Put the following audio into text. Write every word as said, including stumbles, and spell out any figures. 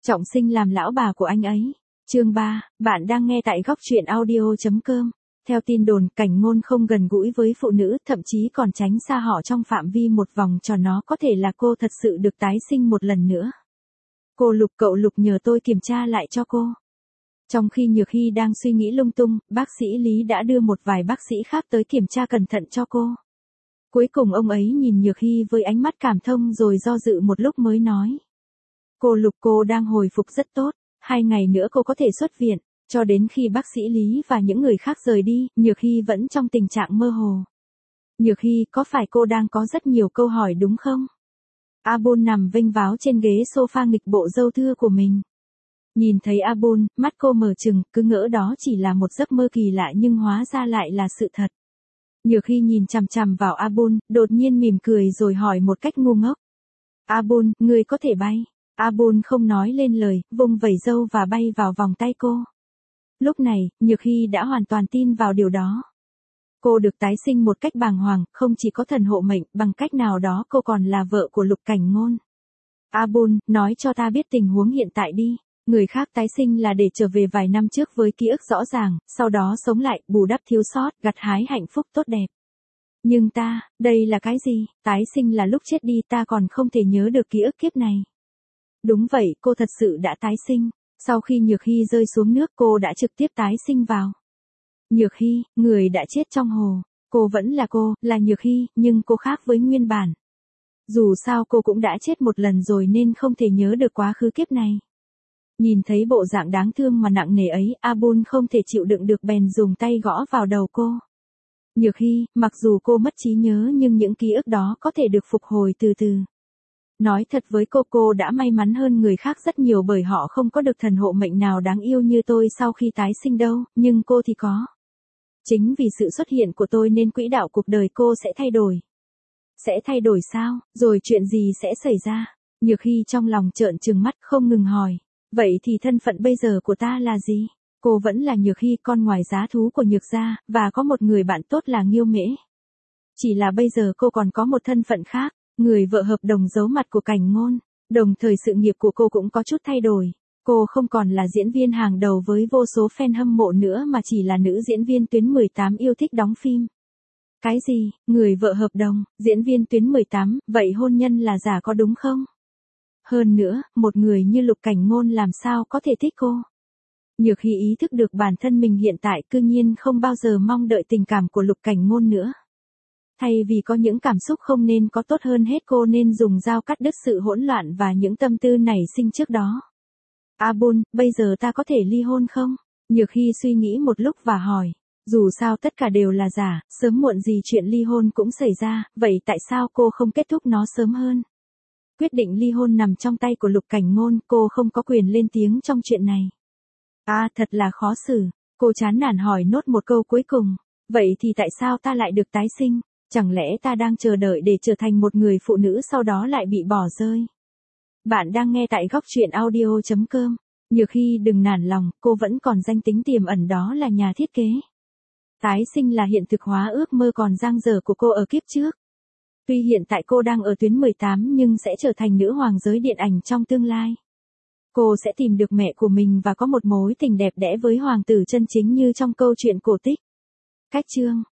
Trọng sinh làm lão bà của anh ấy. Chương ba, bạn đang nghe tại góc truyện audio chấm com. Theo tin đồn, Cảnh Ngôn không gần gũi với phụ nữ, thậm chí còn tránh xa họ trong phạm vi một vòng tròn, nó có thể là cô thật sự được tái sinh một lần nữa. Cô Lục, cậu Lục nhờ tôi kiểm tra lại cho cô. Trong khi Nhược Hy đang suy nghĩ lung tung, bác sĩ Lý đã đưa một vài bác sĩ khác tới kiểm tra cẩn thận cho cô. Cuối cùng ông ấy nhìn Nhược Hy với ánh mắt cảm thông rồi do dự một lúc mới nói. Cô Lục, cô đang hồi phục rất tốt, hai ngày nữa cô có thể xuất viện. Cho đến khi bác sĩ Lý và những người khác rời đi, Nhược Hy vẫn trong tình trạng mơ hồ. Nhược Hy, có phải cô đang có rất nhiều câu hỏi đúng không? Abul nằm vênh váo trên ghế sofa nghịch bộ râu thưa của mình. Nhìn thấy Abul, mắt cô mở trừng, cứ ngỡ đó chỉ là một giấc mơ kỳ lạ nhưng hóa ra lại là sự thật. Nhược Hy nhìn chằm chằm vào Abul, đột nhiên mỉm cười rồi hỏi một cách ngu ngốc. Abul, ngươi có thể bay? Abul không nói lên lời, vung vẩy râu và bay vào vòng tay cô. Lúc này, Nhược Hy đã hoàn toàn tin vào điều đó. Cô được tái sinh một cách bàng hoàng, không chỉ có thần hộ mệnh, bằng cách nào đó cô còn là vợ của Lục Cảnh Ngôn. Abul, nói cho ta biết tình huống hiện tại đi. Người khác tái sinh là để trở về vài năm trước với ký ức rõ ràng, sau đó sống lại, bù đắp thiếu sót, gặt hái hạnh phúc tốt đẹp. Nhưng ta, đây là cái gì? Tái sinh là lúc chết đi ta còn không thể nhớ được ký ức kiếp này. Đúng vậy, cô thật sự đã tái sinh. Sau khi Nhược Hy rơi xuống nước cô đã trực tiếp tái sinh vào. Nhược Hy, người đã chết trong hồ. Cô vẫn là cô, là Nhược Hy, nhưng cô khác với nguyên bản. Dù sao cô cũng đã chết một lần rồi nên không thể nhớ được quá khứ kiếp này. Nhìn thấy bộ dạng đáng thương mà nặng nề ấy, Abul không thể chịu đựng được bèn dùng tay gõ vào đầu cô. Nhược Hy, mặc dù cô mất trí nhớ nhưng những ký ức đó có thể được phục hồi từ từ. Nói thật với cô, cô đã may mắn hơn người khác rất nhiều bởi họ không có được thần hộ mệnh nào đáng yêu như tôi sau khi tái sinh đâu, nhưng cô thì có. Chính vì sự xuất hiện của tôi nên quỹ đạo cuộc đời cô sẽ thay đổi. Sẽ thay đổi sao? Rồi chuyện gì sẽ xảy ra? Nhược Hy trong lòng trợn trừng mắt không ngừng hỏi. Vậy thì thân phận bây giờ của ta là gì? Cô vẫn là Nhược Hy, con ngoài giá thú của Nhược gia, và có một người bạn tốt là Nghiêu Mễ. Chỉ là bây giờ cô còn có một thân phận khác. Người vợ hợp đồng giấu mặt của Cảnh Ngôn, đồng thời sự nghiệp của cô cũng có chút thay đổi. Cô không còn là diễn viên hàng đầu với vô số fan hâm mộ nữa mà chỉ là nữ diễn viên tuyến mười tám yêu thích đóng phim. Cái gì? Người vợ hợp đồng, diễn viên tuyến mười tám, vậy hôn nhân là giả có đúng không? Hơn nữa, một người như Lục Cảnh Ngôn làm sao có thể thích cô? Nhược Hy ý thức được bản thân mình hiện tại cư nhiên không bao giờ mong đợi tình cảm của Lục Cảnh Ngôn nữa. Thay vì có những cảm xúc không nên có, tốt hơn hết cô nên dùng dao cắt đứt sự hỗn loạn và những tâm tư nảy sinh trước đó. Abul, bây giờ ta có thể ly hôn không? Nhược Hy suy nghĩ một lúc và hỏi. Dù sao tất cả đều là giả, sớm muộn gì chuyện ly hôn cũng xảy ra, vậy tại sao cô không kết thúc nó sớm hơn? Quyết định ly hôn nằm trong tay của Lục Cảnh Ngôn, cô không có quyền lên tiếng trong chuyện này. À, thật là khó xử. Cô chán nản hỏi nốt một câu cuối cùng. Vậy thì tại sao ta lại được tái sinh? Chẳng lẽ ta đang chờ đợi để trở thành một người phụ nữ sau đó lại bị bỏ rơi? Bạn đang nghe tại góc truyện audio chấm com. Nhược Hy đừng nản lòng, cô vẫn còn danh tính tiềm ẩn đó là nhà thiết kế. Tái sinh là hiện thực hóa ước mơ còn dang dở của cô ở kiếp trước. Tuy hiện tại cô đang ở tuyến mười tám nhưng sẽ trở thành nữ hoàng giới điện ảnh trong tương lai. Cô sẽ tìm được mẹ của mình và có một mối tình đẹp đẽ với hoàng tử chân chính như trong câu chuyện cổ tích. Cách chương